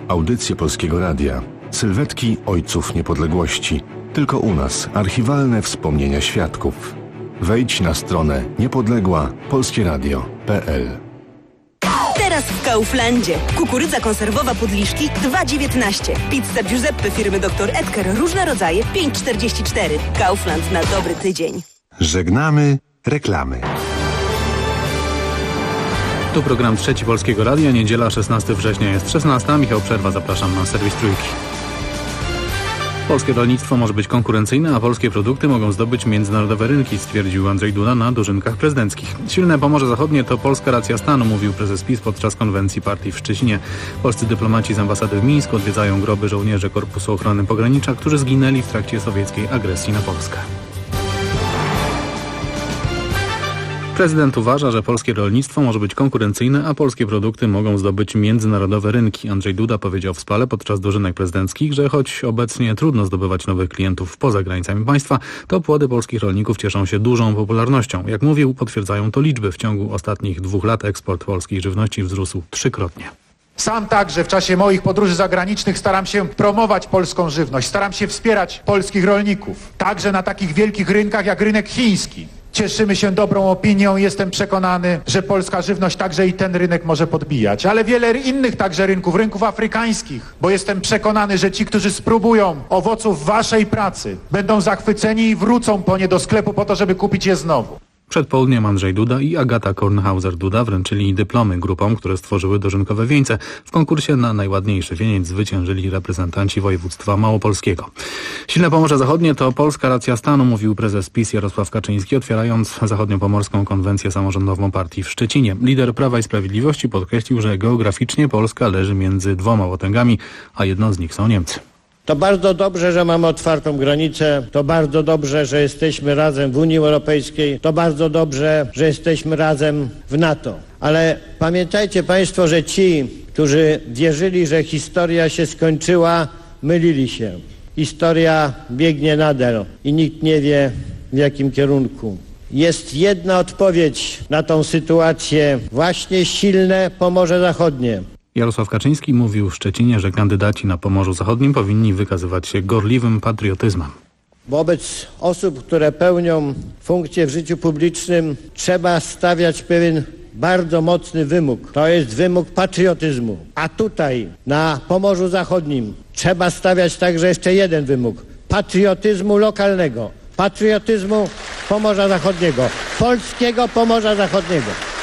Audycje Polskiego Radia. Sylwetki ojców niepodległości. Tylko u nas archiwalne wspomnienia świadków. Wejdź na stronę niepodległa-polskieradio.pl. Teraz w Kauflandzie. Kukurydza konserwowa Podliszki 2,19. Pizza Giuseppe firmy Dr. Edgar. Różne rodzaje 5,44. Kaufland na dobry tydzień. Żegnamy reklamy. Tu program Trzeci Polskiego Radia. Niedziela 16 września jest 16. Michał Przerwa, zapraszam na serwis Trójki. Polskie rolnictwo może być konkurencyjne, a polskie produkty mogą zdobyć międzynarodowe rynki, stwierdził Andrzej Duda na dożynkach prezydenckich. Silne Pomorze Zachodnie to polska racja stanu, mówił prezes PiS podczas konwencji partii w Szczecinie. Polscy dyplomaci z ambasady w Mińsku odwiedzają groby żołnierzy Korpusu Ochrony Pogranicza, którzy zginęli w trakcie sowieckiej agresji na Polskę. Prezydent uważa, że polskie rolnictwo może być konkurencyjne, a polskie produkty mogą zdobyć międzynarodowe rynki. Andrzej Duda powiedział w Spale podczas dożynek prezydenckich, że choć obecnie trudno zdobywać nowych klientów poza granicami państwa, to płody polskich rolników cieszą się dużą popularnością. Jak mówił, potwierdzają to liczby. W ciągu ostatnich 2 lat eksport polskiej żywności wzrósł 3-krotnie. Sam także w czasie moich podróży zagranicznych staram się promować polską żywność, staram się wspierać polskich rolników. Także na takich wielkich rynkach jak rynek chiński. Cieszymy się dobrą opinią, jestem przekonany, że polska żywność także i ten rynek może podbijać. Ale wiele innych także rynków afrykańskich, bo jestem przekonany, że ci, którzy spróbują owoców waszej pracy, będą zachwyceni i wrócą po nie do sklepu po to, żeby kupić je znowu. Przed południem Andrzej Duda i Agata Kornhauser-Duda wręczyli dyplomy grupom, które stworzyły dożynkowe wieńce. W konkursie na najładniejszy wieniec zwyciężyli reprezentanci województwa małopolskiego. Silne Pomorze Zachodnie to polska racja stanu, mówił prezes PiS Jarosław Kaczyński, otwierając zachodniopomorską konwencję samorządową partii w Szczecinie. Lider Prawa i Sprawiedliwości podkreślił, że geograficznie Polska leży między 2 potęgami, a jedną z nich są Niemcy. To bardzo dobrze, że mamy otwartą granicę, to bardzo dobrze, że jesteśmy razem w Unii Europejskiej, to bardzo dobrze, że jesteśmy razem w NATO. Ale pamiętajcie Państwo, że ci, którzy wierzyli, że historia się skończyła, mylili się. Historia biegnie nadal i nikt nie wie, w jakim kierunku. Jest jedna odpowiedź na tą sytuację, właśnie silne Pomorze Zachodnie. Jarosław Kaczyński mówił w Szczecinie, że kandydaci na Pomorzu Zachodnim powinni wykazywać się gorliwym patriotyzmem. Wobec osób, które pełnią funkcje w życiu publicznym, trzeba stawiać pewien bardzo mocny wymóg. To jest wymóg patriotyzmu. A tutaj, na Pomorzu Zachodnim, trzeba stawiać także jeszcze jeden wymóg. Patriotyzmu lokalnego. Patriotyzmu Pomorza Zachodniego. Polskiego Pomorza Zachodniego.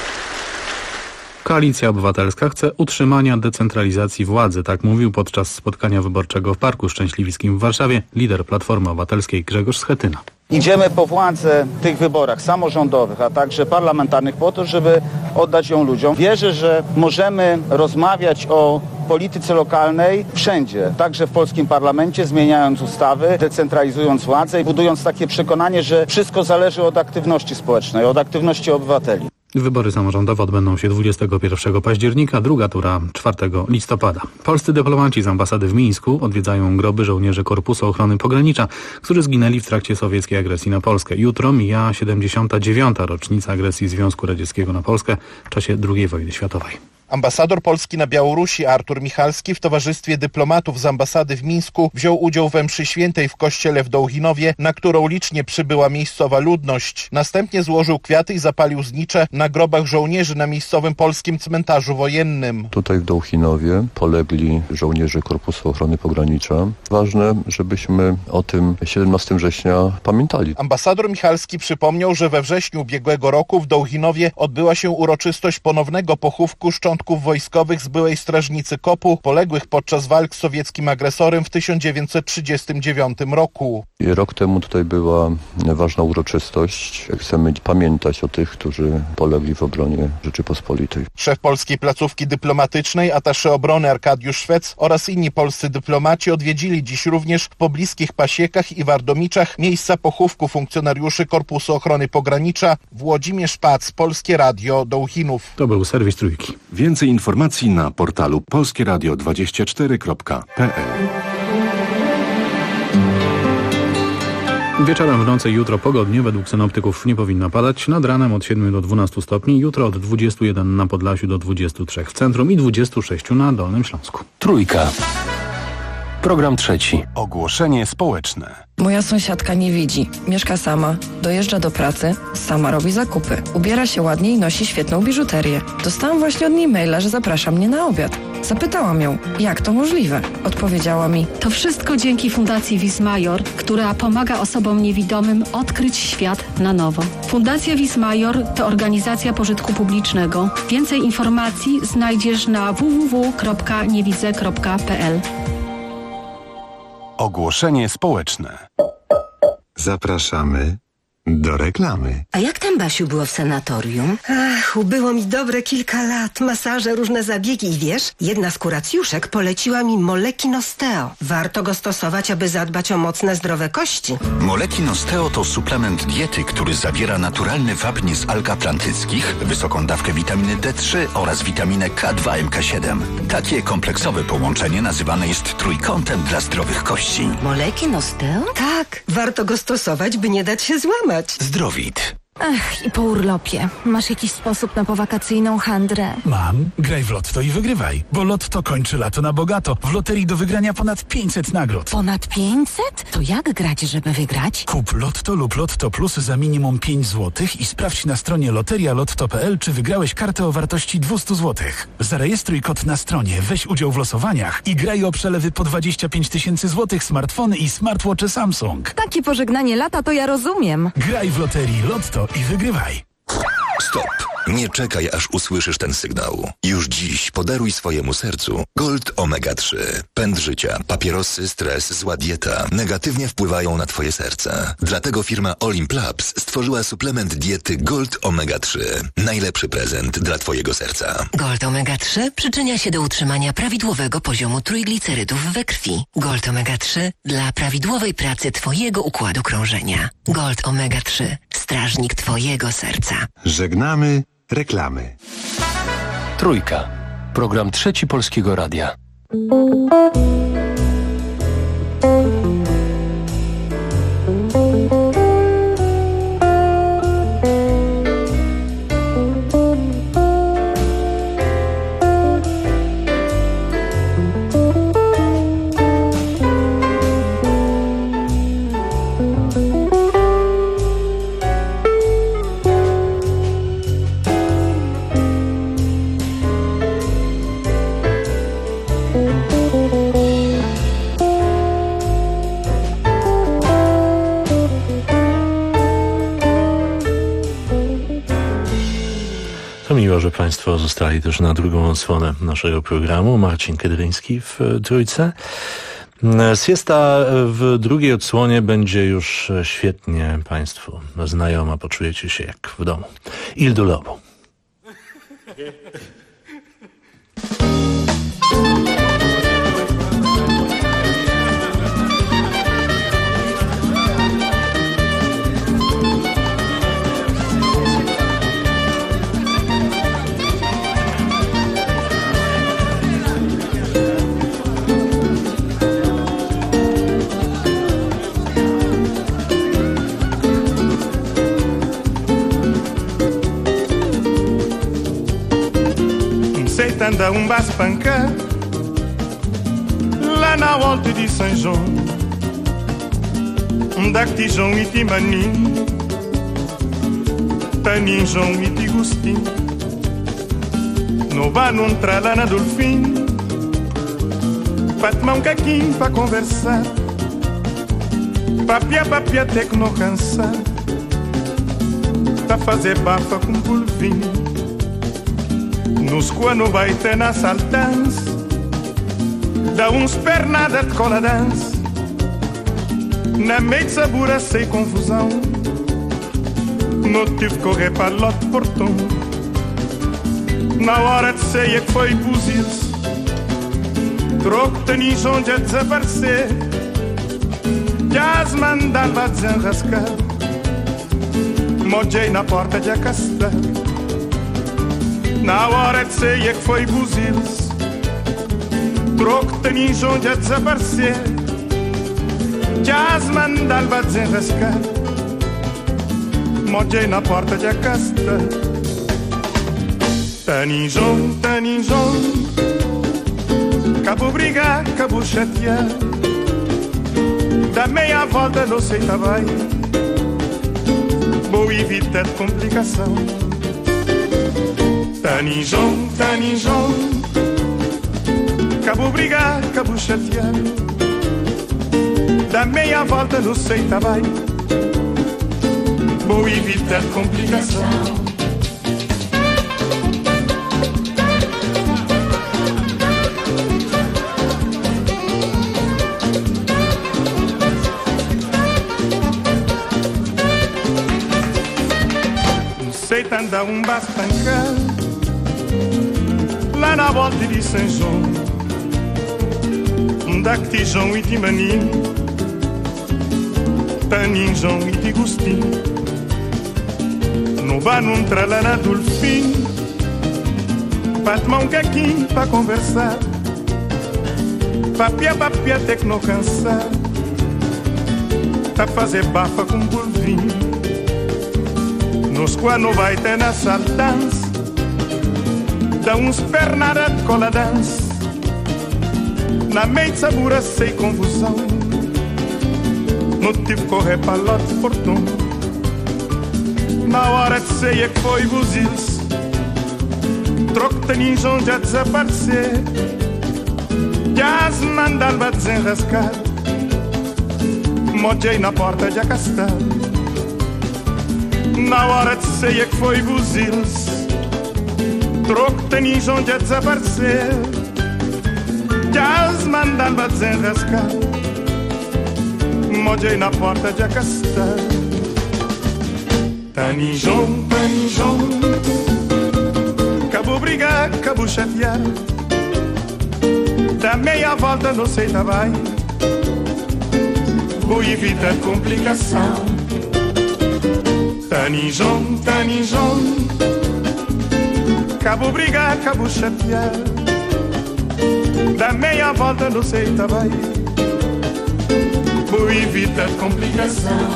Koalicja Obywatelska chce utrzymania decentralizacji władzy, tak mówił podczas spotkania wyborczego w Parku Szczęśliwickim w Warszawie lider Platformy Obywatelskiej Grzegorz Schetyna. Idziemy po władzę w tych wyborach samorządowych, a także parlamentarnych po to, żeby oddać ją ludziom. Wierzę, że możemy rozmawiać o polityce lokalnej wszędzie, także w polskim parlamencie, zmieniając ustawy, decentralizując władzę i budując takie przekonanie, że wszystko zależy od aktywności społecznej, od aktywności obywateli. Wybory samorządowe odbędą się 21 października, druga tura 4 listopada. Polscy dyplomaci z ambasady w Mińsku odwiedzają groby żołnierzy Korpusu Ochrony Pogranicza, którzy zginęli w trakcie sowieckiej agresji na Polskę. Jutro mija 79. rocznica agresji Związku Radzieckiego na Polskę w czasie II wojny światowej. Ambasador Polski na Białorusi Artur Michalski w towarzystwie dyplomatów z ambasady w Mińsku wziął udział we mszy świętej w kościele w Dołchinowie, na którą licznie przybyła miejscowa ludność. Następnie złożył kwiaty i zapalił znicze na grobach żołnierzy na miejscowym polskim cmentarzu wojennym. Tutaj w Dołchinowie polegli żołnierze Korpusu Ochrony Pogranicza. Ważne, żebyśmy o tym 17 września pamiętali. Ambasador Michalski przypomniał, że we wrześniu ubiegłego roku w Dołchinowie odbyła się uroczystość ponownego pochówku szczątków wojskowych z byłej strażnicy KOP-u, poległych podczas walk z sowieckim agresorem w 1939 roku. I rok temu tutaj była ważna uroczystość. Chcemy pamiętać o tych, którzy polegli w obronie Rzeczypospolitej. Szef polskiej placówki dyplomatycznej, atasze obrony Arkadiusz Szwec oraz inni polscy dyplomaci odwiedzili dziś również w pobliskich Pasiekach i Wardomiczach miejsca pochówku funkcjonariuszy Korpusu Ochrony Pogranicza. Włodzimierz Pac, Polskie Radio, Dołchinów. To był serwis Trójki. Więcej informacji na portalu polskieradio24.pl. Wieczorem, w nocy i jutro pogodnie, według synoptyków nie powinno padać. Nad ranem od 7 do 12 stopni, jutro od 21 na Podlasiu do 23 w centrum i 26 na Dolnym Śląsku. Trójka. Program trzeci. Ogłoszenie społeczne. Moja sąsiadka nie widzi. Mieszka sama, dojeżdża do pracy, sama robi zakupy. Ubiera się ładnie i nosi świetną biżuterię. Dostałam właśnie od niej maila, że zaprasza mnie na obiad. Zapytałam ją, jak to możliwe? Odpowiedziała mi: to wszystko dzięki Fundacji Wismajor, która pomaga osobom niewidomym odkryć świat na nowo. Fundacja Wismajor to organizacja pożytku publicznego. Więcej informacji znajdziesz na www.niewidze.pl. Ogłoszenie społeczne. Zapraszamy do reklamy. A jak tam, Basiu, było w sanatorium? Ach, ubyło mi dobre kilka lat. Masaże, różne zabiegi i wiesz, jedna z kuracjuszek poleciła mi Moleki Nosteo. Warto go stosować, aby zadbać o mocne, zdrowe kości. Moleki Nosteo to suplement diety, który zawiera naturalny wapń z alg atlantyckich, wysoką dawkę witaminy D3 oraz witaminę K2 MK7. Takie kompleksowe połączenie nazywane jest trójkątem dla zdrowych kości. Moleki Nosteo? Tak, warto go stosować, by nie dać się złamać. Zdrowit. Ach, i po urlopie. Masz jakiś sposób na powakacyjną handrę? Mam. Graj w Lotto i wygrywaj. Bo Lotto kończy lato na bogato. W loterii do wygrania ponad 500 nagród. Ponad 500? To jak grać, żeby wygrać? Kup Lotto lub Lotto Plus za minimum 5 zł i sprawdź na stronie loterialotto.pl, czy wygrałeś kartę o wartości 200 zł. Zarejestruj kod na stronie, weź udział w losowaniach i graj o przelewy po 25 000 złotych, smartfony i smartwatche Samsung. Takie pożegnanie lata to ja rozumiem. Graj w loterii Lotto i wygrywaj. Stop. Nie czekaj, aż usłyszysz ten sygnał. Już dziś podaruj swojemu sercu Gold Omega 3. Pęd życia, papierosy, stres, zła dieta negatywnie wpływają na twoje serce. Dlatego firma Olimp Labs stworzyła suplement diety Gold Omega 3. Najlepszy prezent dla twojego serca. Gold Omega 3 przyczynia się do utrzymania prawidłowego poziomu trójglicerydów we krwi. Gold Omega 3 dla prawidłowej pracy twojego układu krążenia. Gold Omega 3. Strażnik twojego serca. Żegnamy reklamy. Trójka. Program trzeci Polskiego Radia. To miło, że Państwo zostali też na drugą odsłonę naszego programu. Marcin Kedryński w Trójce. Siesta w drugiej odsłonie będzie już świetnie Państwu znajoma. Poczujecie się jak w domu. Il do Lobo. Anda um baço pancar lá na volta de São João, daqui João e Timani, Tanin João e Tigustin, no bar não entra lá na Dolfim, pra tomar um caquinho pra conversar, papia até que não cansar, pra fazer bafa com polvinho. Nos quando vai ter na saltança, dá uns pernada de cola dança, na meia sabura sem confusão, não tive que correr para lote portão, na hora de ceia que foi buzir-se, troco tenis onde a desaparecer, já as mandava desenrascar, mojei na porta de acastar. Na hora de ceia que foi buzir-se, troco tenis onde a desaparecer, jazz mandava desenrascar. Mojei na porta de acasta. Taninjom, taninjom, cabo brigar, cabo chatear. Da meia volta não sei tá vai. Vou evitar complicação. Taninjom, taninjom, cabo brigar, cabo chatear. Da meia volta não sei tá vai. Vou evitar complicação. Andar bastancar lá na volta de São João, da Tijão e de Maninho, Taninjão e de Gostinho, no bar num tralana dolfinho, pra tomar um caquinho, pra conversar, papia até que não cansar, pra fazer bafa com polvinho. Nos quando vai ter na saltança, dá uns pernada de coladança, na meia de sabura sem confusão, não tive que correr para lá de portão. Na hora de ceia que foi buzis, troco taninjão já desaparecer, já se mandava desenrascar, mojei na porta de acastar. Na hora de ceia que foi buziles, troco taninjão já desaparecer, já se mandava desenrascar, mojei na porta de acastar. Taninjão, taninjão, cabo brigar, cabo chatear, da meia volta não sei tá vai, vou evitar complicação. Taninjom, taninjom, cabo brigar, cabo chatear, da meia volta não sei tá vai, vou evitar complicação.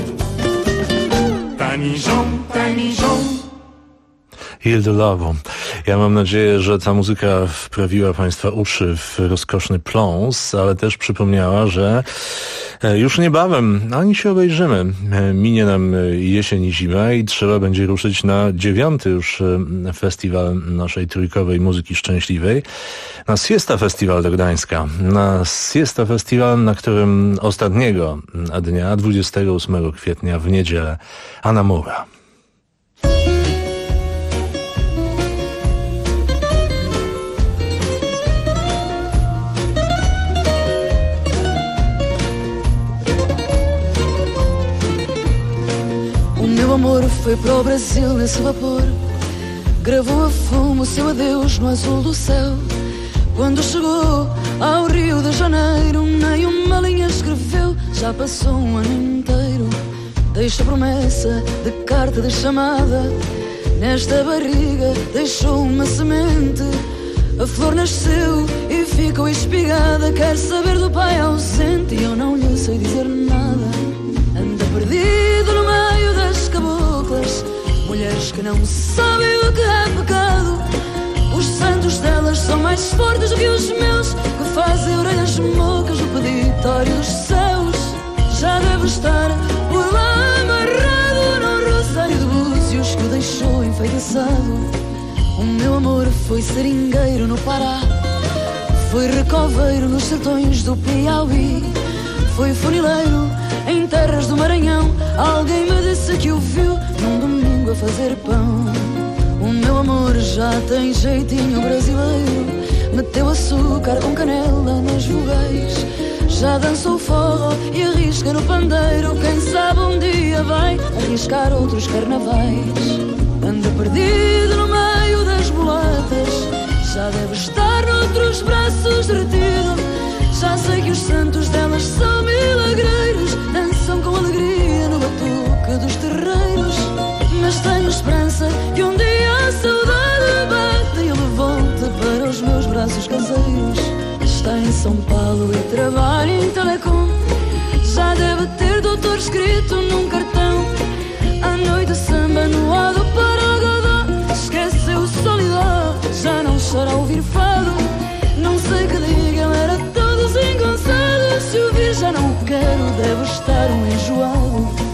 Taninjom, taninjom. Hilde Lawo. Ja mam nadzieję, że ta muzyka wprawiła Państwa uszy w rozkoszny pląs, ale też przypomniała, że już niebawem, ani się obejrzymy, minie nam jesień i zima i trzeba będzie ruszyć na 9. już festiwal naszej trójkowej muzyki szczęśliwej, na Siesta Festiwal do Gdańska. Na Siesta Festiwal, na którym ostatniego dnia, 28 kwietnia w niedzielę, Anamura. Meu amor foi para o Brasil nesse vapor, gravou a fumo o seu adeus no azul do céu. Quando chegou ao Rio de Janeiro, nem uma linha escreveu, já passou um ano inteiro. Deixa promessa de carta de chamada, nesta barriga deixou uma semente. A flor nasceu e ficou espigada, quer saber do pai ausente e eu não lhe sei dizer nada. Anda perdido no meio das caboclas, mulheres que não sabem o que é pecado. Os santos delas são mais fortes do que os meus, que fazem orelhas mocas no peditório dos céus. Já deve estar por lá amarrado no rosário de búzios que o deixou enfeitiçado. O meu amor foi seringueiro no Pará, foi recoveiro nos sertões do Piauí, foi funileiro em terras do Maranhão. Alguém me disse que o viu num domingo a fazer pão. O meu amor já tem jeitinho brasileiro, meteu açúcar com canela nas vogais, já dançou forró e arrisca no pandeiro. Quem sabe um dia vai arriscar outros carnavais. Anda perdido no meio das mulatas, já deve estar noutros braços derretido. Já sei que os santos delas são milagreiros, dançam com alegria no batuque dos terreiros. Mas tenho esperança que um dia a saudade bata e ele volte para os meus braços caseiros. Está em São Paulo e trabalha em telecom, Já deve ter doutor escrito num cartão. À noite samba no lado Paragodó. Esqueceu solidão, já não chora ao ouvir fado. Não sei que diga, ele era todo desengonçado. Se ouvir já não quero, deve estar um enjoado.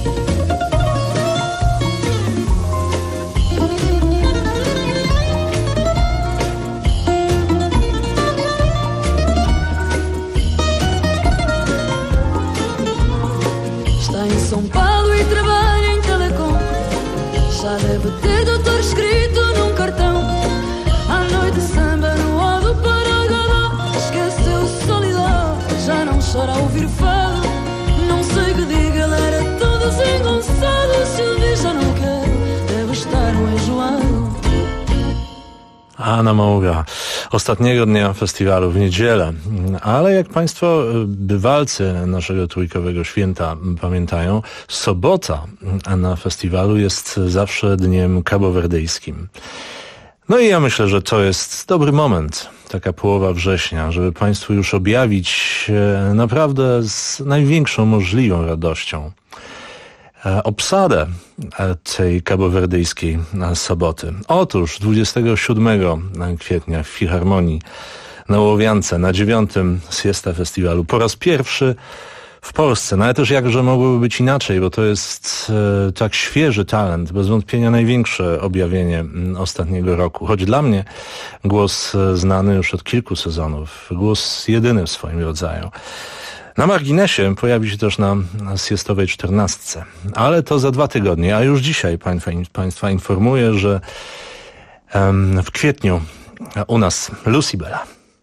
São Paulo e trabalha em telecom. Já deve ter doutor escrito num cartão. À noite samba no lado Paragodó. Esqueceu solidão, já não chora ao ouvir fado. Não sei que diga, ele era todo desengonçado. Se ouvir já não quero, deve estar um enjoado. Anna Mauga. Ostatniego dnia festiwalu w niedzielę. Ale jak Państwo bywalcy naszego trójkowego święta pamiętają, sobota na festiwalu jest zawsze dniem kabowerdyjskim. No i ja myślę, że to jest dobry moment, taka połowa września, żeby Państwu już objawić naprawdę z największą możliwą radością obsadę tej kabowerdyjskiej soboty. Otóż 27 kwietnia w Filharmonii na Łowiance na 9. Siesta Festiwalu po raz pierwszy w Polsce. No ale też jakże mogłoby być inaczej, bo to jest tak świeży talent, bez wątpienia największe objawienie ostatniego roku. Choć dla mnie głos znany już od kilku sezonów, głos jedyny w swoim rodzaju. Na marginesie pojawi się też na siestowej 14. Ale to za 2 tygodnie, a już dzisiaj Państwa informuję, że w kwietniu u nas Lucybella.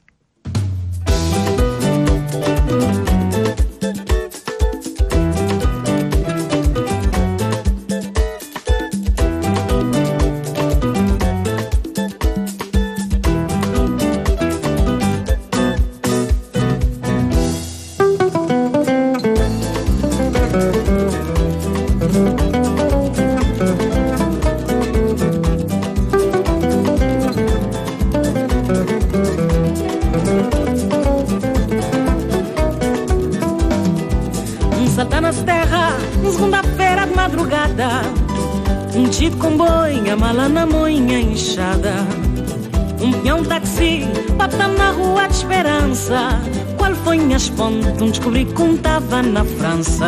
Jeep comboio, a mala na moinha inchada. Peão táxi, patam na rua de esperança. Qual foi minhas pontes? Descobri como tava na França.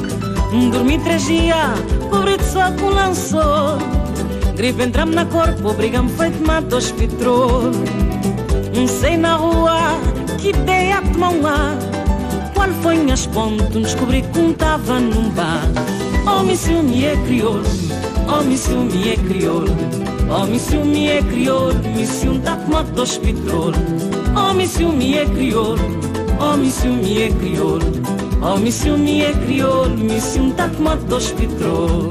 Dormi 3 dias, cobre de sol com lançou. Gripe entramos na corpo, brigamos feito mato hospital. Sei na rua, que ideia de tomar ar. Qual foi minhas pontes? Descobri como tava num bar. Oh, me ciúme é crioulo. Oh, me ciúme é crioulo. Oh, me ciúme é crioulo. Me ciúme tá tomado do hospital. Oh, me ciúme é crioulo. Oh, me ciúme é crioulo. Oh, me ciúme é crioulo. Me ciúme tá tomado do hospital.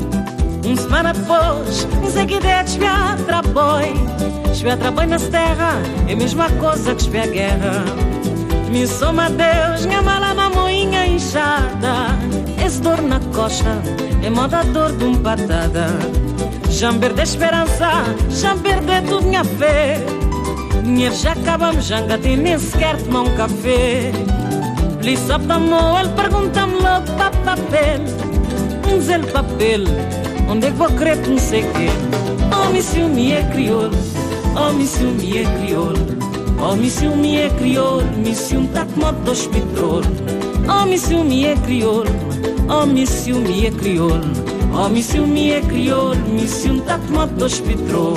Semana depois, sei que ideia de espiar trabalho. Espiar trabalho nas terras é a mesma coisa que espiar guerra. Me soma Deus, minha mala na moinha inchada. Esse dor na costa é moda dor de patada. Já me perde a esperança, já me perde tudo minha fé. Dinheiro já acabamos, já engatei nem sequer tomar café. Li só pra mão, ele pergunta-me logo para papel. Diz ele papel, onde é que vou querer que não sei quê. Oh, me ciúme é crioulo. Oh, me ciúme é crioulo. Oh, me ciúme é crioulo. Me ciúme tá como do hospital. Oh, me ciúme é crioulo. Oh, me ciúme é crioulo. Oh, me ciúme é crioulo. Me ciúme tá como do hospital.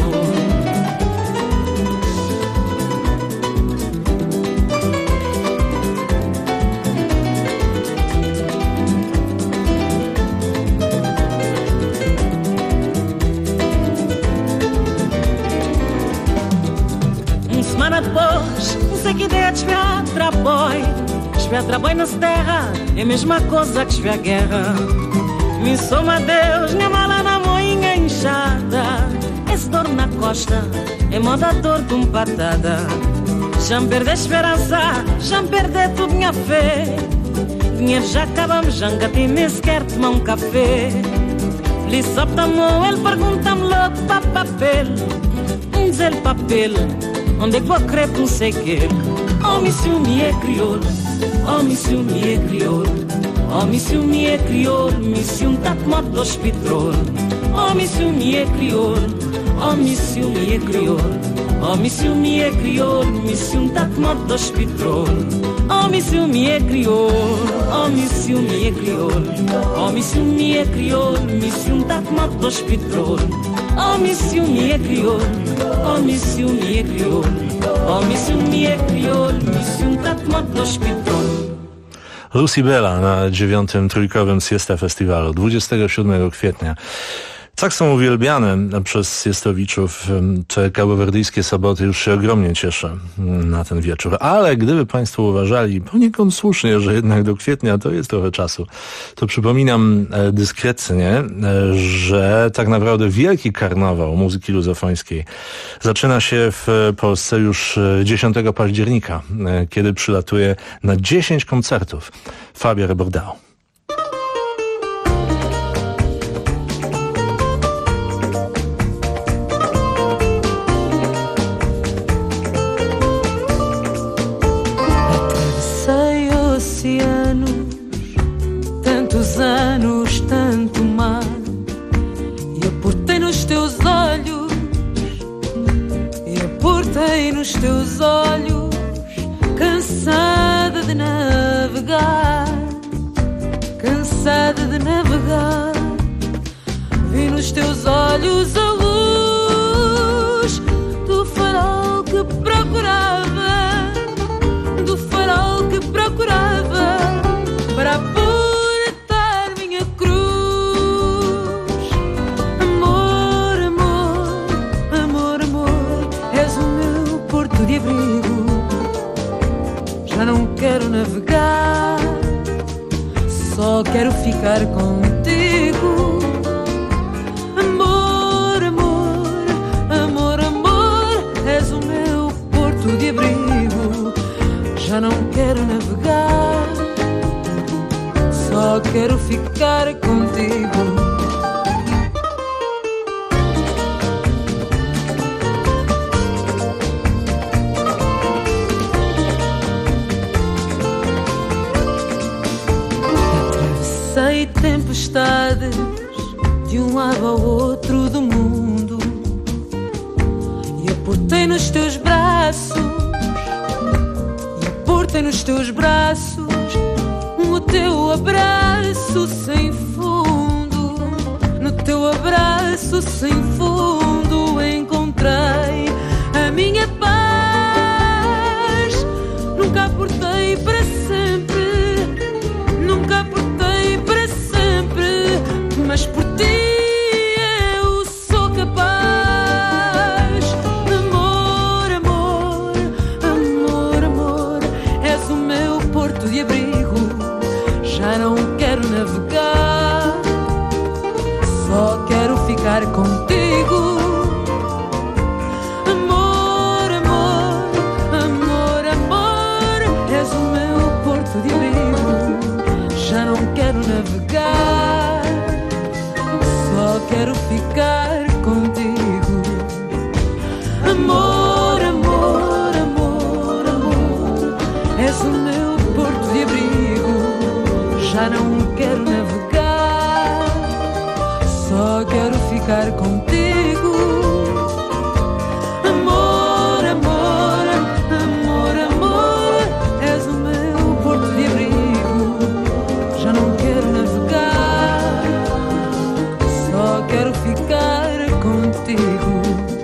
Semana depois, não sei que ideia de espiar trabalho. Espiar trabalho nas terras é a mesma coisa que espiar guerra. Me soma Deus, minha mala na moinha inchada. Esse dor na costa é moda dor de patada. Já me perde a esperança, já me perde tudo minha fé. Dinheiro já acabamos, já engatei nem sequer tomar café. Li só pra mão, ele pergunta-me logo para papel. Diz ele papel, onde é que vou querer que não sei quê. Homem ciúme é crioulo, homem ciúme é crioulo. Homem ciúme é crioulo, me ciúme tá tomado dos petrol. Homem ciúme é crioulo, homem ciúme é crioulo. Homem ciúme é crioulo, me ciúme tá tomado dos petrol. Homem ciúme é crioulo, homem ciúme é crioulo. Homem ciúme é crioulo, me ciúme tá tomado dos petrol. Homem ciúme é crioulo, homem ciúme é crioulo. Homem ciúme é crioulo, me ciúme tá tomado dos petrol. Lucy Bella na 9. trójkowym Siesta Festiwalu 27 kwietnia. Tak są uwielbiane przez siesterowiczów te kałowerdyjskie soboty. Już się ogromnie cieszę na ten wieczór. Ale gdyby Państwo uważali poniekąd słusznie, że jednak do kwietnia to jest trochę czasu, to przypominam dyskretnie, że tak naprawdę wielki karnawał muzyki luzofońskiej zaczyna się w Polsce już 10 października, kiedy przylatuje na 10 koncertów Fabio Rebordão. Tantos anos, tanto mar, e aportei nos teus olhos, e aportei nos teus olhos, cansada de navegar, cansada de navegar. Vi nos teus olhos a luz do farol que procurava, do farol que procurava para aportar minha cruz. Amor, amor, amor, amor, és o meu porto de abrigo. Já não quero navegar, só quero ficar contigo. Amor, amor, amor, amor, és o meu porto de abrigo. Já não quero navegar, só quero ficar contigo. Atravessei tempestades de um lado ao outro do mundo e aportei nos teus braços, e aportei nos teus braços o teu abraço sem fundo. No teu abraço sem fundo encontrei a minha paz. Nunca aportei para sempre, nunca aportei para sempre, mas por ti eu sou capaz. Amor, amor, amor, amor, és o meu porto de abrigo. Já não quero navegar, só quero ficar contigo. Amor, amor, amor, amor, és o meu porto de abrigo. Já não quero navegar, só quero ficar contigo. Amor, amor, amor, amor, és o meu porto de abrigo. Já não quero navegar, só quero ficar contigo. Amor, amor, amor, amor, és o meu porto de abrigo. Já não quero navegar, só quero ficar contigo.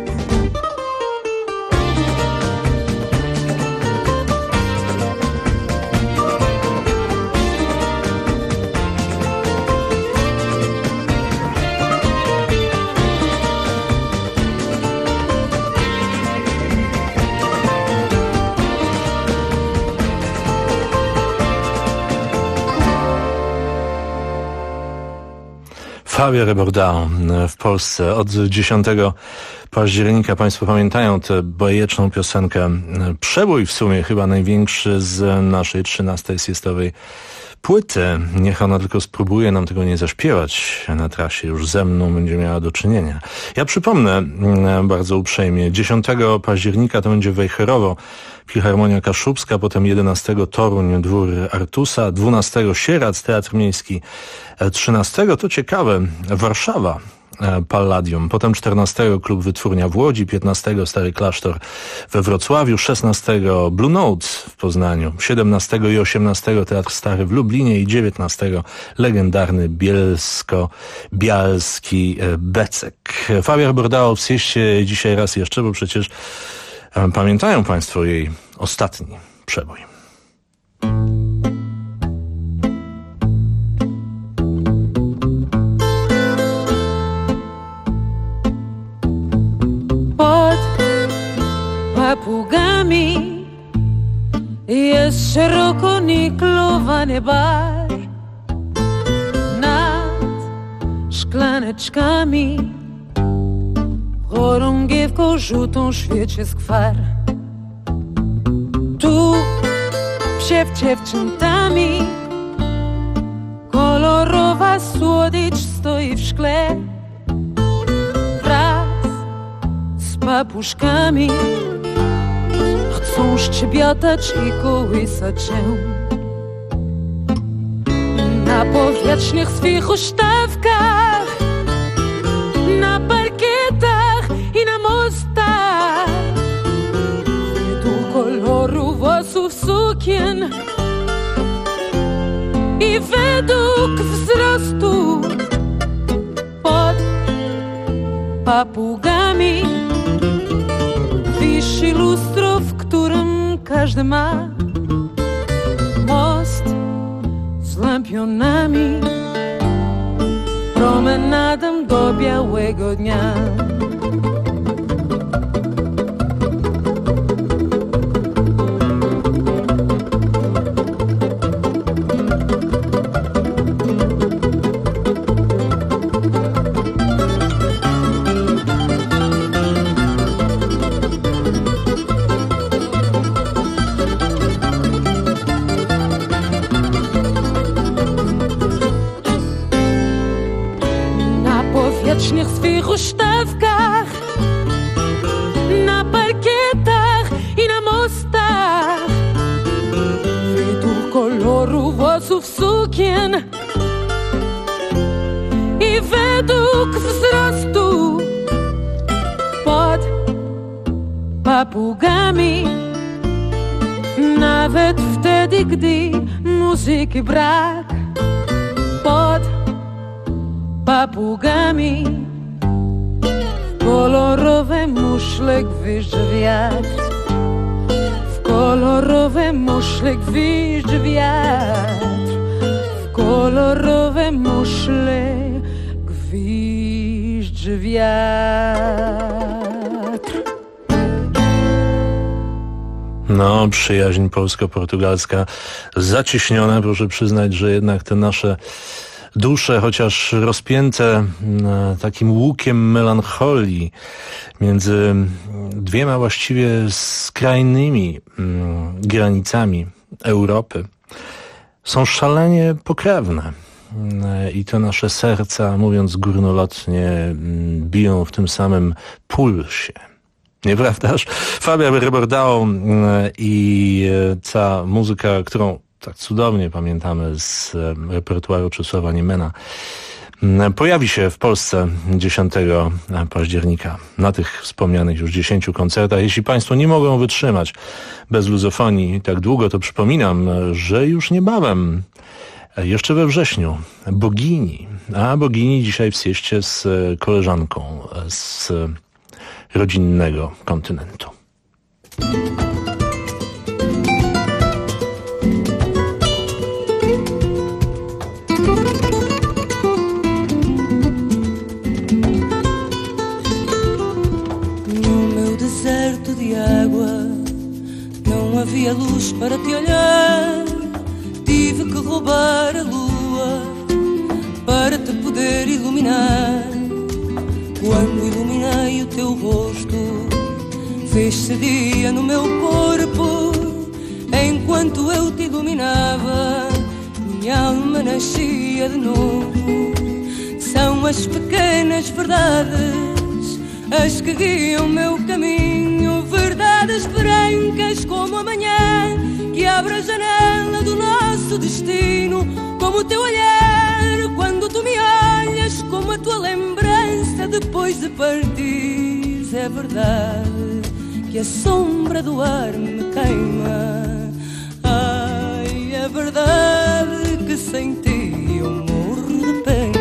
Fabio Rebordão w Polsce od 10 października. Państwo pamiętają tę bajeczną piosenkę. Przebój w sumie chyba największy z naszej 13. siestowej płyty. Niech ona tylko spróbuje nam tego nie zaśpiewać na trasie. Już ze mną będzie miała do czynienia. Ja przypomnę bardzo uprzejmie. 10 października to będzie Wejherowo, Filharmonia Kaszubska, potem 11 Toruń, Dwór Artusa, 12 Sieradz, Teatr Miejski, 13 to ciekawe, Warszawa, Palladium, potem 14 Klub Wytwórnia w Łodzi, 15 Stary Klasztor we Wrocławiu, 16 Blue Note w Poznaniu, 17 i 18 Teatr Stary w Lublinie i 19 legendarny bielsko-bialski Becek. Fabia Bordao w Sieście dzisiaj raz jeszcze, bo przecież pamiętają Państwo jej ostatni przebój. Pod papugami jest szeroko niklowany bar. Nad szklaneczkami chorągiewką żółtą świecie skwar. Tu przed dziewczętami kolorowa słodycz stoi w szkle. Wraz z papuszkami chcą szczebiotać i kołysać się. Na powietrznych swych huśtawkach, na parkietach i na mostach, według koloru włosów sukien i według wzrostu. Pod papugami wisi lustro, w którym każdy ma most z lampionami, promenadą do białego dnia. Swych huśtawkach, na parkietach i na mostach, według koloru włosów sukien i według wzrostu. Pod papugami, nawet wtedy, gdy muzyki brak. Pod papugami w kolorowe muszle gwizdże wiatr. W kolorowe muszle gwizdże wiatr. W kolorowe muszle gwizdże wiatr. No, przyjaźń polsko-portugalska zacieśniona. Proszę przyznać, że jednak te nasze dusze, chociaż rozpięte takim łukiem melancholii między dwiema właściwie skrajnymi granicami Europy, są szalenie pokrewne. I te nasze serca, mówiąc górnolotnie, biją w tym samym pulsie. Nieprawdaż? Fabia Bordao i ta muzyka, którą tak cudownie pamiętamy z repertuaru Czesława Niemena, pojawi się w Polsce 10 października na tych wspomnianych już 10 koncertach. Jeśli Państwo nie mogą wytrzymać bez luzofonii tak długo, to przypominam, że już niebawem, jeszcze we wrześniu, Bogini. A Bogini dzisiaj w Sieście z koleżanką z rodzinnego kontynentu. Não havia luz para te olhar. Tive que roubar a lua para te poder iluminar. Quando iluminei o teu rosto, fez-se dia no meu corpo. Enquanto eu te iluminava, minha alma nascia de novo. São as pequenas verdades, as que guiam meu caminho, verdades brancas como a manhã, que abre a janela do nosso destino, como o teu olhar quando tu me olhas, como a tua lembrança depois de partires. É verdade que a sombra do ar me queima. Ai, é verdade que sem ti eu morro de pena.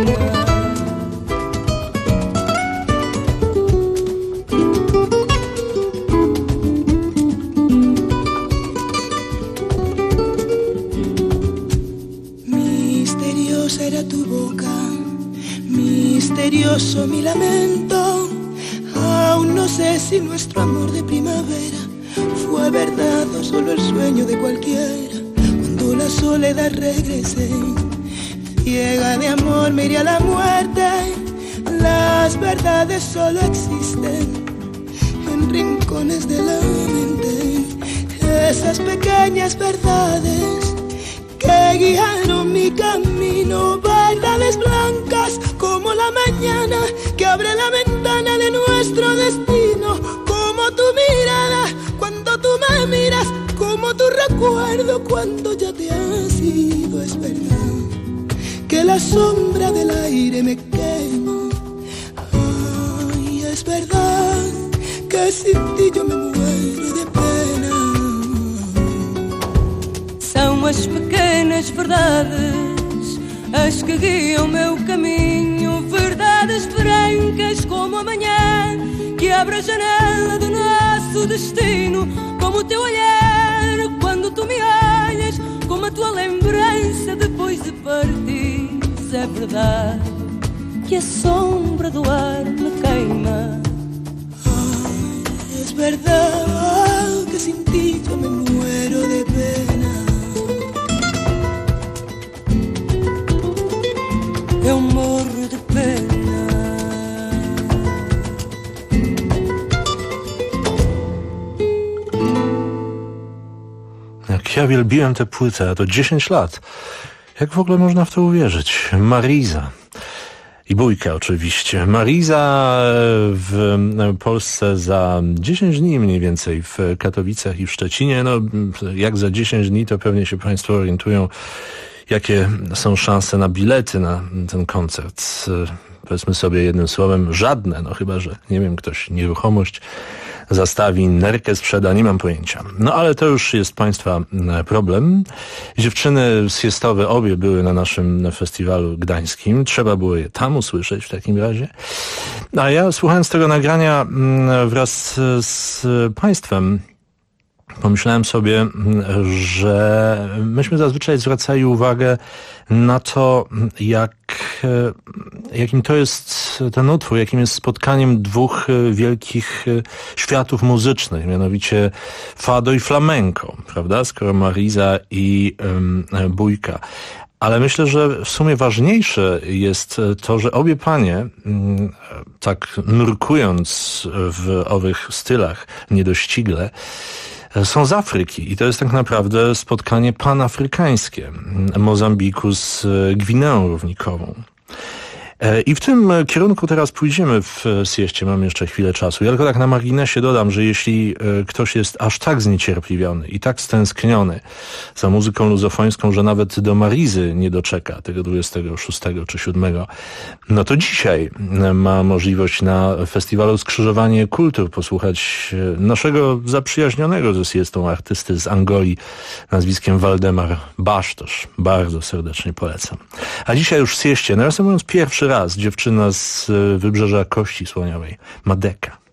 Misteriosa era tu boca, misterioso mi lamento. Aún no sé si nuestro amor de primavera fue verdad o solo el sueño de cualquiera. Cuando la soledad regrese, ciega de amor me iré a la muerte. Las verdades solo existen en rincones de la mente. Esas pequeñas verdades que guiaron mi camino, verdades blancas como la mañana que abre la ventana de nuestro destino, como tu mirada cuando tú me miras, como tu recuerdo cuando ya te has ido. Es verdad que la sombra del aire me quema. Ay, es verdad que sin ti yo me muero de pena. São as pequenas verdades, as que guiam meu caminho, verdades brancas como a manhã, que abre a janela do nosso destino, como o teu olhar quando tu me olhas, como a tua lembrança depois de partir. É verdade que a sombra do ar me queima. Ai, es verdad que sin ti yo me muero de pena. Eu morro de pena. Jak ja wielbiłem tę płytę, a to 10 lat. Jak w ogóle można w to uwierzyć? Mariza. I Bójka oczywiście. Mariza w Polsce za 10 dni mniej więcej w Katowicach i w Szczecinie. No, jak za 10 dni, to pewnie się Państwo orientują, jakie są szanse na bilety na ten koncert. Powiedzmy sobie jednym słowem, żadne. No chyba, że, nie wiem, ktoś nieruchomość zastawi, nerkę sprzeda, nie mam pojęcia. No ale to już jest Państwa problem. Dziewczyny siestowe obie były na naszym festiwalu gdańskim. Trzeba było je tam usłyszeć w takim razie. A ja, słuchając tego nagrania wraz z Państwem, pomyślałem sobie, że myśmy zazwyczaj zwracali uwagę na to, jakim to jest ten utwór, jakim jest spotkaniem dwóch wielkich światów muzycznych, mianowicie fado i flamenco, prawda? Skoro Mariza i Bójka. Ale myślę, że w sumie ważniejsze jest to, że obie panie, tak nurkując w owych stylach niedościgle, są z Afryki i to jest tak naprawdę spotkanie panafrykańskie Mozambiku z Gwineą Równikową. I w tym kierunku teraz pójdziemy w sieście, mam jeszcze chwilę czasu. Ja tylko tak na marginesie dodam, że jeśli ktoś jest aż tak zniecierpliwiony i tak stęskniony za muzyką luzofońską, że nawet do Marizy nie doczeka tego 26 czy 7, no to dzisiaj ma możliwość na festiwalu Skrzyżowanie Kultur posłuchać naszego zaprzyjaźnionego ze siestą artysty z Angoli nazwiskiem Waldemar Basztosz. Bardzo serdecznie polecam. A dzisiaj już w sieście, nawiasem mówiąc, pierwszy raz dziewczyna z wybrzeża Kości Słoniowej, Madeka.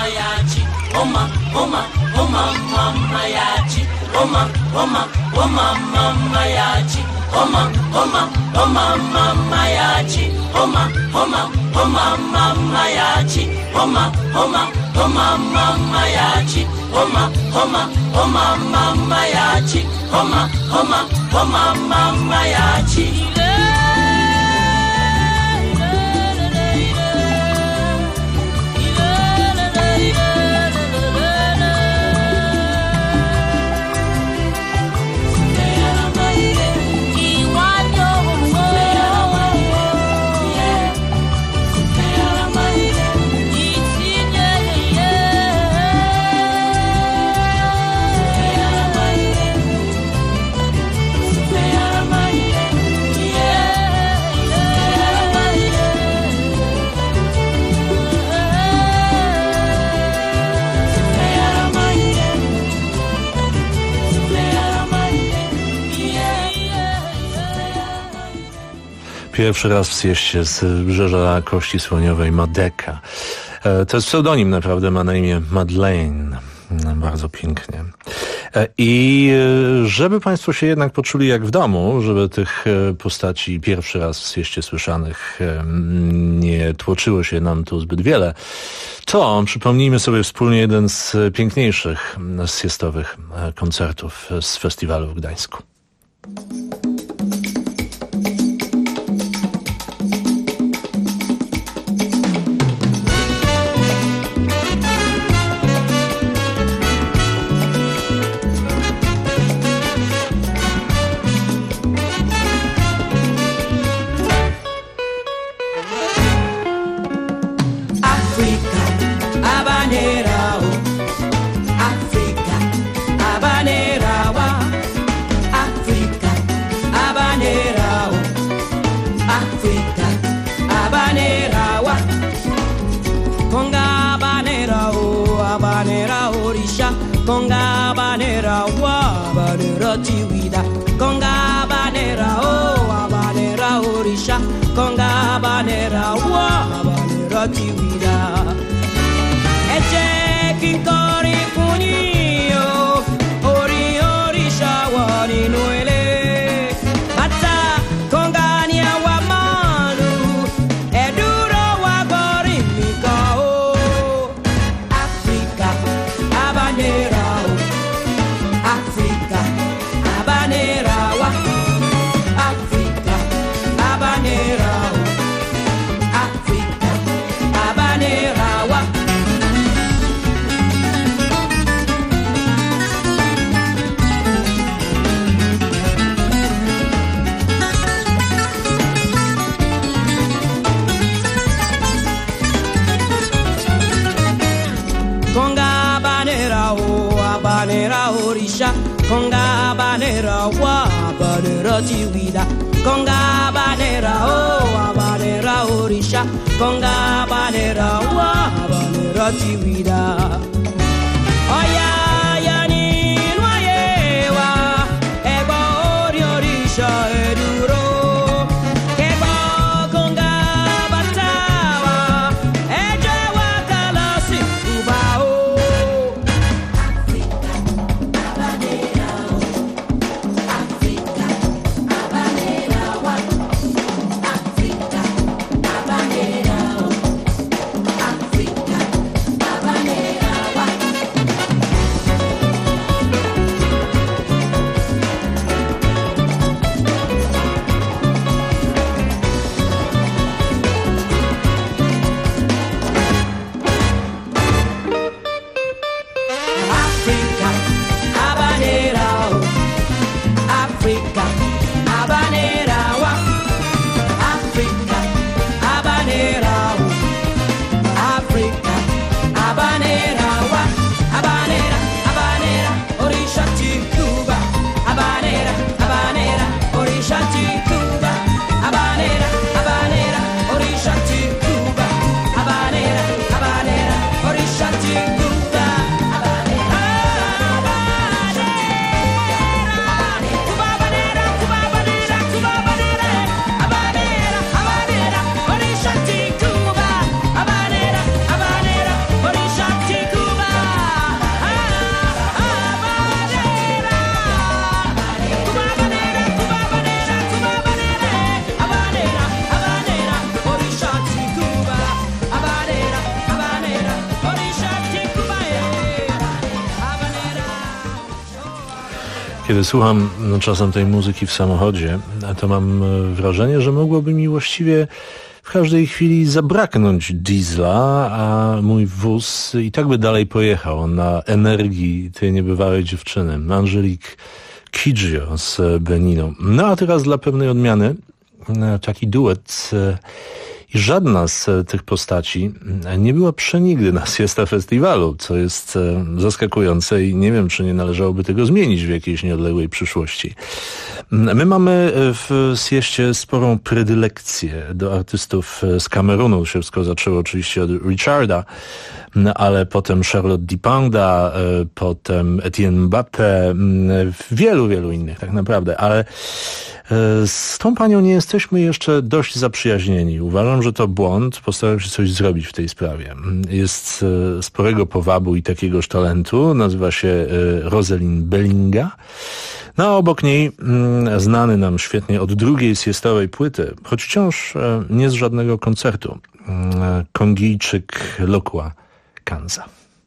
yachi, oma, oma, oma, mama yachi, oma, oma, oma, mama yachi, oma, oma, oma, mama yachi, oma, oma, oma, mama yachi, oma, oma, oma, mama yachi, oma, oma, oma, mama yachi, oma, oma, oma, mama yachi. Pierwszy raz w Sieście z Wybrzeża Kości Słoniowej Madeka. To jest pseudonim, naprawdę ma na imię Madeleine. Bardzo pięknie. I żeby Państwo się jednak poczuli jak w domu, żeby tych postaci pierwszy raz w Sieście słyszanych nie tłoczyło się nam tu zbyt wiele, to przypomnijmy sobie wspólnie jeden z piękniejszych siestowych koncertów z festiwalu w Gdańsku. Conga banera wa banera tiwida conga banera o banera orisha conga banera wa banera tiwida eche kinkori kunio ori orisha wa ni noele bata conga ni wa manu eduro wa gori mikao Africa abanera Conga banera wa banera tiwida Conga banera o banera orisha Conga banera wa banera tiwida Oya ya ni noye wa ego ori orisha eduro Ego conga batawa eje wa kalasi ubao Kiedy słucham czasem tej muzyki w samochodzie, to mam wrażenie, że mogłoby mi właściwie w każdej chwili zabraknąć diesla, a mój wóz i tak by dalej pojechał na energii tej niebywałej dziewczyny, Angelique Kidjo z Beniną. No a teraz dla pewnej odmiany taki duet i żadna z tych postaci nie była przenigdy na Siesta Festiwalu, co jest zaskakujące i nie wiem, czy nie należałoby tego zmienić w jakiejś nieodległej przyszłości. My mamy w Sieście sporą predylekcję do artystów z Kamerunu. Się wszystko zaczęło oczywiście od Richarda, ale potem Charlotte Dipanda, potem Etienne Mbappé, wielu innych tak naprawdę, ale z tą panią nie jesteśmy jeszcze dość zaprzyjaźnieni. Uważam, że to błąd. Postaram się coś zrobić w tej sprawie. Jest sporego powabu i takiegoż talentu. Nazywa się Rosalind Bellinga. No a obok niej znany nam świetnie od drugiej siestowej płyty, choć wciąż nie z żadnego koncertu, Kongijczyk Lokua Kanza.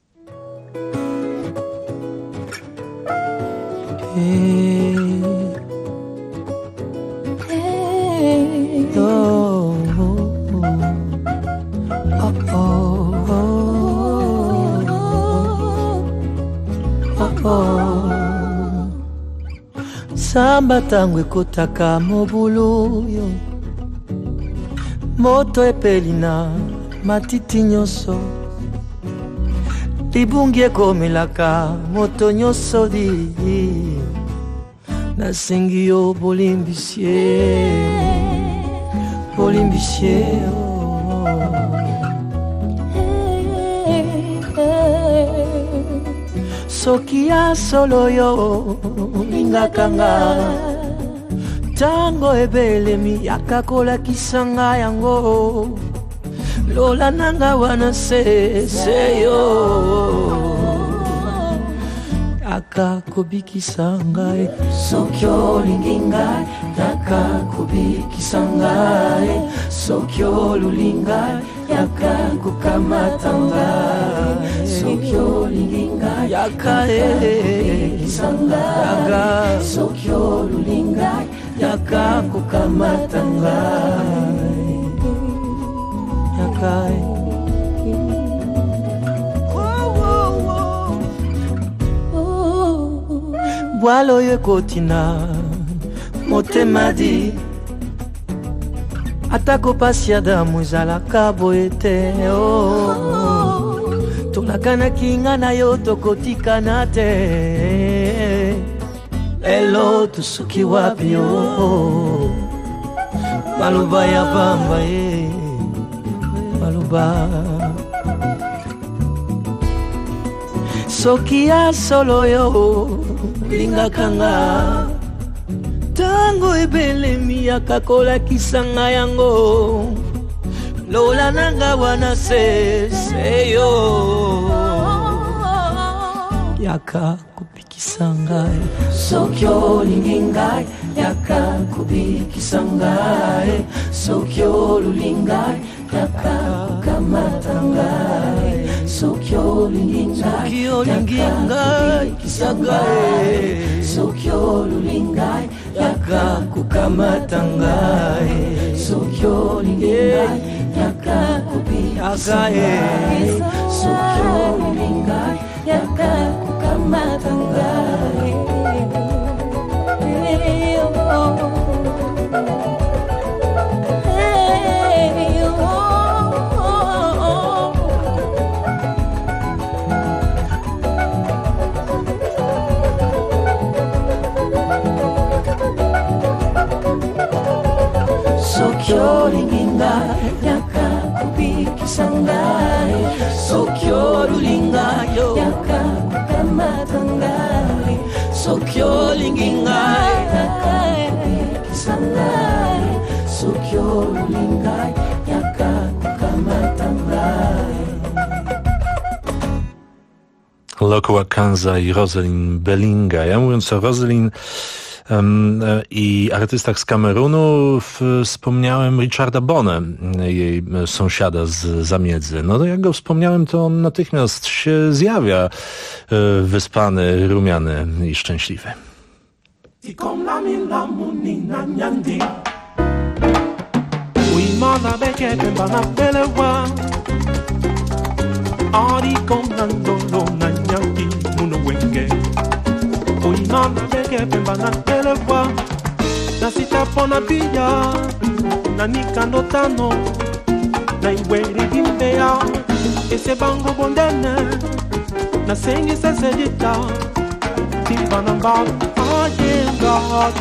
Samba tango ekotaka mobuluyo moto epelina matiti nyonso libungi ekomelaka moto nyonso di nasengi yo bolimbisie soki ya solo yo lingakanga tango ebelemi yakakolakisanga yango lola nanga wana seyo yakakobikisa ngai soki olingi ngai yakakobikisa ngai soki oluli ngai yakakokamata ngai soki olingi ngai yakakobikisa ngai soki oluli ngai yakakokamata ngai yakai bwalo yo ekotina motema di atako pasi ya damu ezalaka boye te tolakanaki nga na yo tokotikana te lelo tosuki wapi yo maloba ya pamba ye maloba soki ya solo yo lingakanga tango ebelemi yakakolakisanga yango lola nanga wana seyo yakakobikisa ngai soki olingi ngai yakakobikisa ngai soki oluli ngai yakakokamata ngai soki olingi ngai yakakobikisa ngai soki oluli ngai yakakokamata ngai soki olingi ngai yakakobikisa ngai soki oluli ngai yakakokamata ngai soki olingi ngai yakakobikisa ngai soki oluli ngai yakakokamata ngai soki olingi ngai yakakobikisa ngai soki oluli ngai yakakokamata ngai. Lokua Kanza i Rosalind Bellinga. Ja mówiąc o Rosalind i artystach z Kamerunu wspomniałem Richarda Bonę, jej sąsiada z Zamiedzy. No to jak go wspomniałem, to on natychmiast się zjawia, wyspany, rumiany i szczęśliwy. Tikom lami lamuni na nyandi. Uimana beke bemba na belewa. Ari kom nandolo na nyandi muno wenge. Uimana beke bemba na belewa. Na sita pona biya. Na nikando tano. Na iweri gimbea. Ese bango bondene. Na sengi se sedita. Timbanambal, I am God.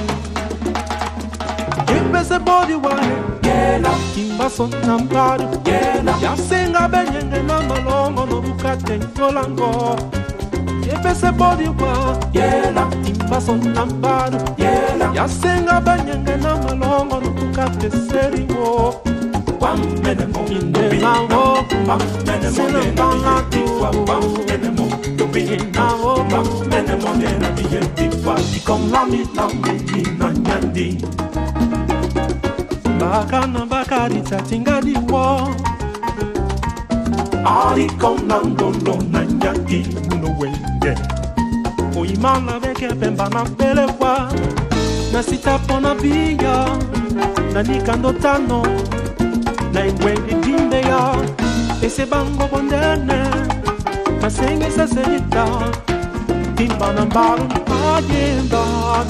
Give us a body wine, yeah. Timba son nambar, yeah. Ya senga benyenge na malongo no bukate yolango. Give us a body wine, yeah. Timba son nambar, yeah. Ya senga benyenge na malongo no bukate seriwo. Wam menemo, inde lawo, wam menemo, wam menemo. Now, men and money, and the empty body come lami na nyandi. Bakana bakari tatinga di wo. Ari come nandolo na nyandi muno wenge. Uimana beke bemba na belewa. Na sita pona biya. Na nikando tano. Na iwende dimbeya. Ese bango bondene. Masenge sa sedita, timbanambaru ayenda.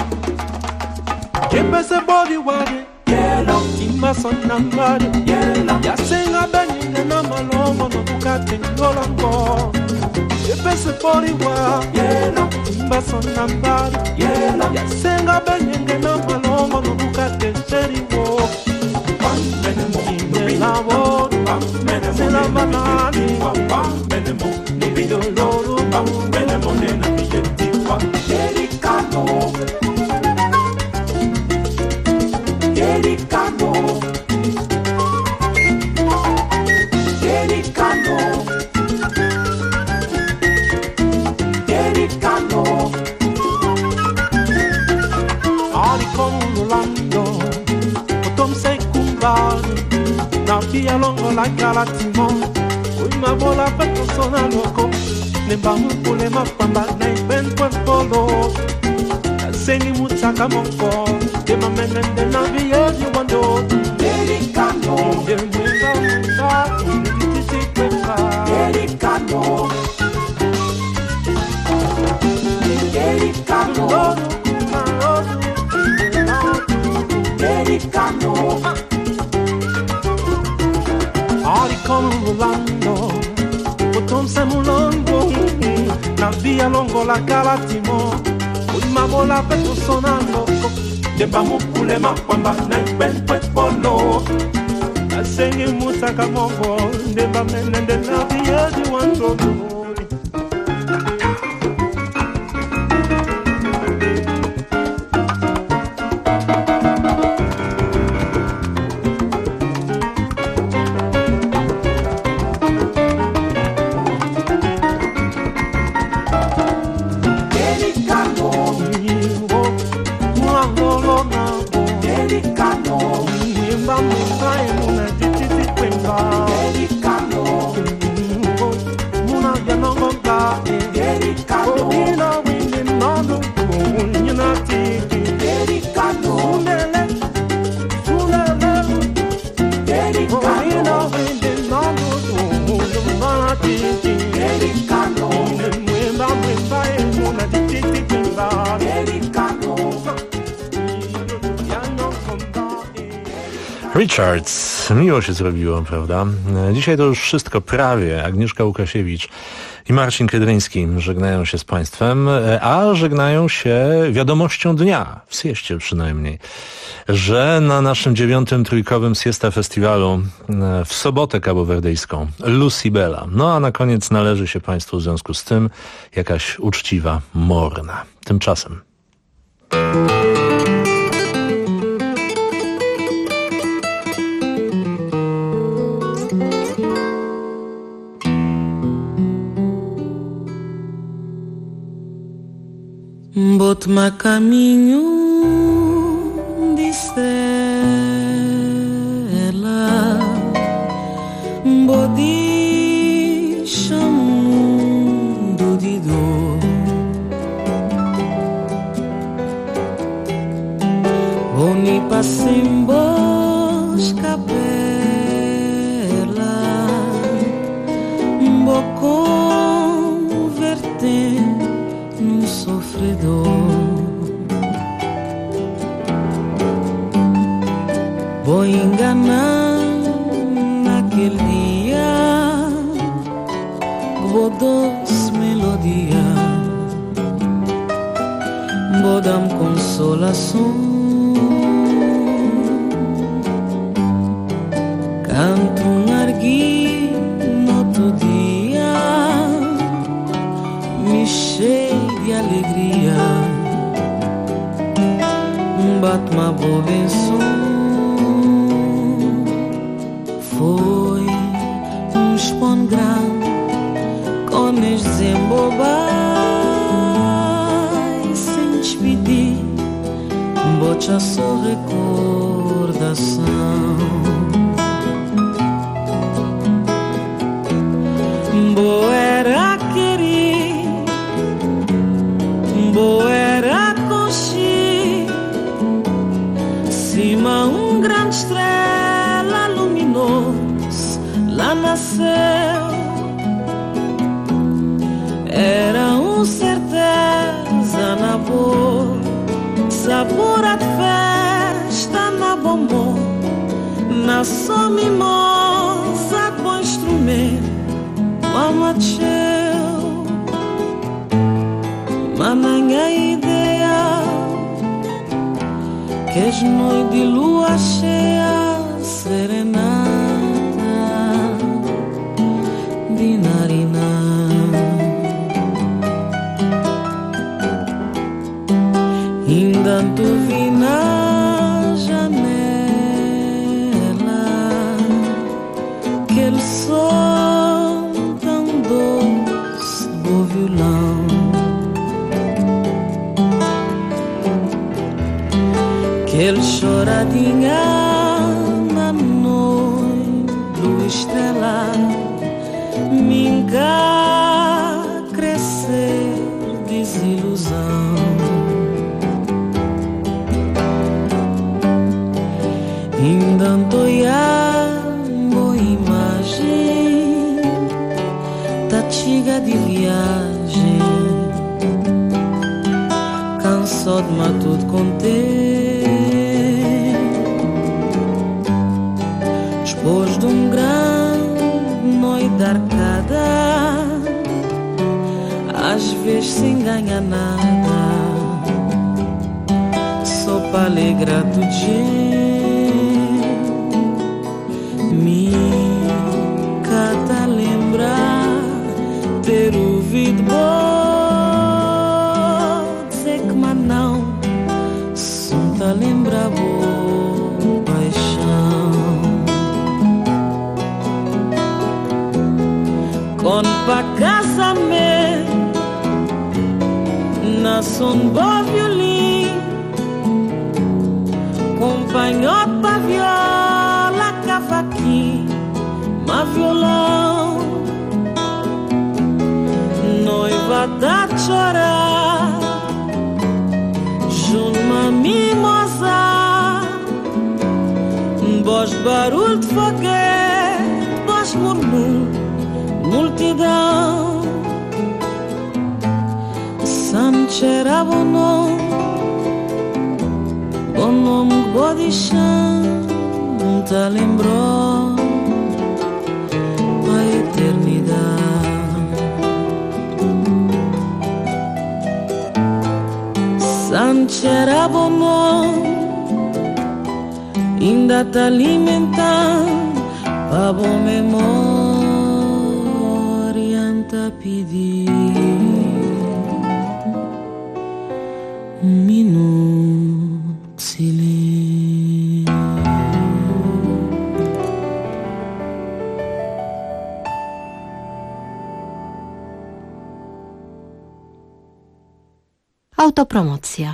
Kepe se body wage, yela. Timba son nambari, yela. Ya senga benyenge na malongo no bukate yolango. Kepe se body wage, yela. Timba son nambari, yela. Ya senga benyenge na malongo no bukate seriwo. Bam menemo, inelawo, bam menemo, sela manani, bam menemo. Loro, bam menemo nena biyetiwa. Delicano, delicano, delicano, delicano. Ari con Rolando, potom sei kumbari, na via longo la calatimo. Ui ma bola petto sona loco. Nembamu pule mapamba na iben polo. Sengi mutaka monko. Dema menende na viye di wando. Delicano. Demwenga munga. Titi kweka. Delicano. Delicano. Delicano. Ari come Rolando. Potom semulongo na via longo la calatimo. Uima bola peto sonando. Deba mukule mapamba na iben polo. Na sengi mutaka mongo. Deba menende na via di wando. Richards, miło się zrobiło, prawda? Dzisiaj to już wszystko prawie. Agnieszka Łukasiewicz i Marcin Kydryński żegnają się z Państwem, a żegnają się wiadomością dnia, w sieście przynajmniej, że na naszym 9. trójkowym Siesta Festiwalu w sobotę kabowerdyjską Lucy Bella. No a na koniec należy się Państwu w związku z tym jakaś uczciwa morna. Tymczasem. Boto-me a caminho, disse ela. Bodicha mundo de dor. consolação. Canto nargui no outro dia, me cheio de alegria. Bate uma boa benção. Foi pão grande com as desembobai sem despedir, bote a sua recordação. Boa era querer, boa era coxir, cima grande estrela luminosa lá nasceu. Era certeza na boa, sabor de festa na bombom, na sua mimosa com instrumento, mamacheu, manhã ideia, que as noites de lua cheia, serenata, dinarina. Ainda tu vi na janela aquele som tão doce do violão. Aquele choradinha na noite, luz estrelada, me engar crescer desilusão. Ainda boa imagem, tá chega de viagem, cansou de mas tudo contente, depois de grande noite arcada, às vezes sem ganhar nada, só para alegrar do dia. Cata lembrar ter ouvido bom dizer que mas não sonta lembrar boa paixão. Quando pra casamento nasce bom violino, acompanhou pra viola, cavaquinho, mas violão, noiva tá a chorar, junto uma mimosa, voz barulho de foguete, voz murmúrio, multidão, Sanchera bonom, bodichão, tá lembrou a eternidade. Sanchera bonom, ainda tá alimentando a boa memória, tá pedindo minuto de silêncio. Autopromocja.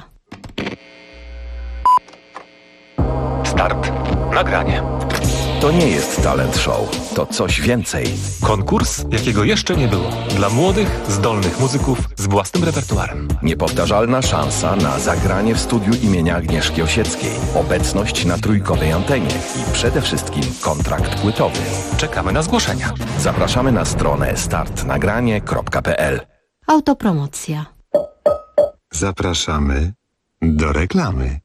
Start. Nagranie. To nie jest talent show, to coś więcej. Konkurs, jakiego jeszcze nie było. Dla młodych, zdolnych muzyków z własnym repertuarem. Niepowtarzalna szansa na zagranie w studiu imienia Agnieszki Osieckiej. Obecność na trójkowej antenie i przede wszystkim kontrakt płytowy. Czekamy na zgłoszenia. Zapraszamy na stronę startnagranie.pl. Autopromocja. Zapraszamy do reklamy.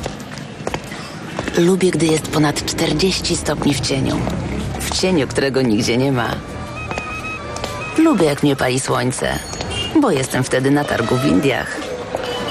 Lubię, gdy jest ponad 40 stopni w cieniu. W cieniu, którego nigdzie nie ma. Lubię, jak mnie pali słońce, bo jestem wtedy na targu w Indiach.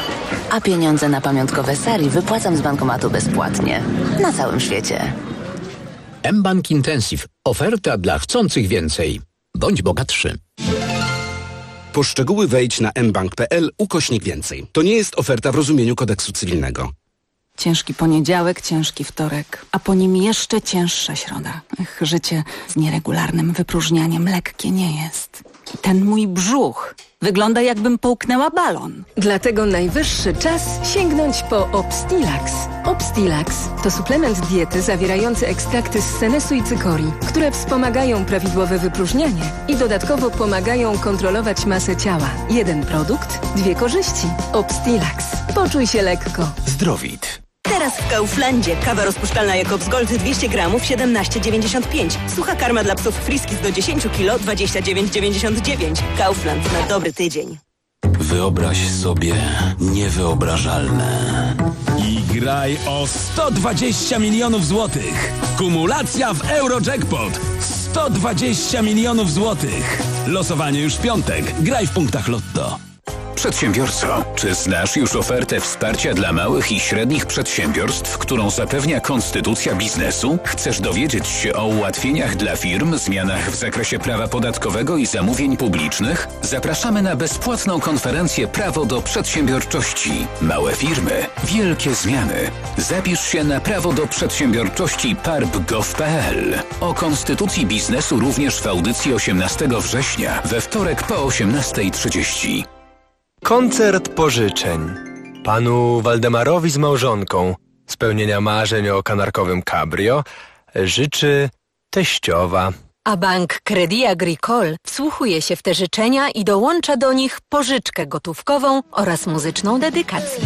A pieniądze na pamiątkowe sari wypłacam z bankomatu bezpłatnie. Na całym świecie. mBank Intensive. Oferta dla chcących więcej. Bądź bogatszy. Po szczegóły wejdź na mbank.pl/więcej. To nie jest oferta w rozumieniu kodeksu cywilnego. Ciężki poniedziałek, ciężki wtorek, a po nim jeszcze cięższa środa. Życie z nieregularnym wypróżnianiem lekkie nie jest. I ten mój brzuch wygląda, jakbym połknęła balon. Dlatego najwyższy czas sięgnąć po Obstilax. Obstilax to suplement diety zawierający ekstrakty z senesu i cykorii, które wspomagają prawidłowe wypróżnianie i dodatkowo pomagają kontrolować masę ciała. Jeden produkt, dwie korzyści. Obstilax. Poczuj się lekko. Zdrowit. Teraz w Kauflandzie kawa rozpuszczalna Jacobs Gold 200 gramów 17,95. Sucha karma dla psów Friskis do 10 kg 29,99. Kaufland na dobry tydzień. Wyobraź sobie niewyobrażalne. I graj o 120 milionów złotych. Kumulacja w Eurojackpot. 120 milionów złotych. Losowanie już w piątek. Graj w punktach Lotto. Przedsiębiorco, czy znasz już ofertę wsparcia dla małych i średnich przedsiębiorstw, którą zapewnia Konstytucja Biznesu? Chcesz dowiedzieć się o ułatwieniach dla firm, zmianach w zakresie prawa podatkowego i zamówień publicznych? Zapraszamy na bezpłatną konferencję Prawo do Przedsiębiorczości. Małe firmy, wielkie zmiany. Zapisz się na Prawo do Przedsiębiorczości parb.gov.pl. O Konstytucji Biznesu również w audycji 18 września, we wtorek po 18:30. Koncert pożyczeń. Panu Waldemarowi z małżonką spełnienia marzeń o kanarkowym cabrio życzy teściowa. A bank Crédit Agricole wsłuchuje się w te życzenia i dołącza do nich pożyczkę gotówkową oraz muzyczną dedykację.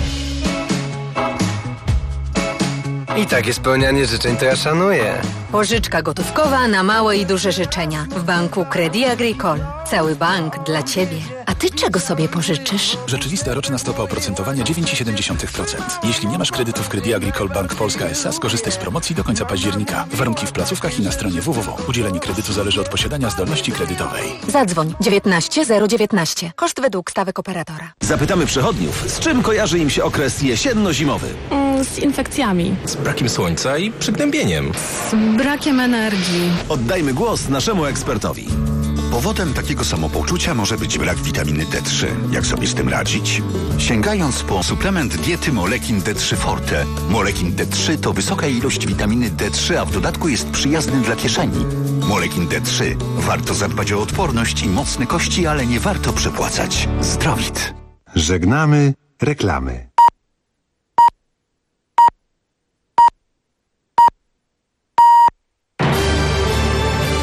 I takie spełnianie życzeń to ja szanuję. Pożyczka gotówkowa na małe i duże życzenia w banku Crédit Agricole. Cały bank dla Ciebie. A Ty czego sobie pożyczysz? Rzeczywista roczna stopa oprocentowania 9,7%. Jeśli nie masz kredytu w Crédit Agricole Bank Polska S.A., skorzystaj z promocji do końca października. Warunki w placówkach i na stronie www. Udzielenie kredytu zależy od posiadania zdolności kredytowej. Zadzwoń 19 019. Koszt według stawek operatora. Zapytamy przechodniów, z czym kojarzy im się okres jesienno-zimowy? Z infekcjami. Z brakiem słońca i przygnębieniem. Z brakiem energii. Oddajmy głos naszemu ekspertowi. Powodem takiego samopoczucia może być brak witaminy D3. Jak sobie z tym radzić? Sięgając po suplement diety Molekin D3 Forte. Molekin D3 to wysoka ilość witaminy D3, a w dodatku jest przyjazny dla kieszeni. Molekin D3. Warto zadbać o odporność i mocne kości, ale nie warto przepłacać. Zdrowit. Żegnamy reklamy.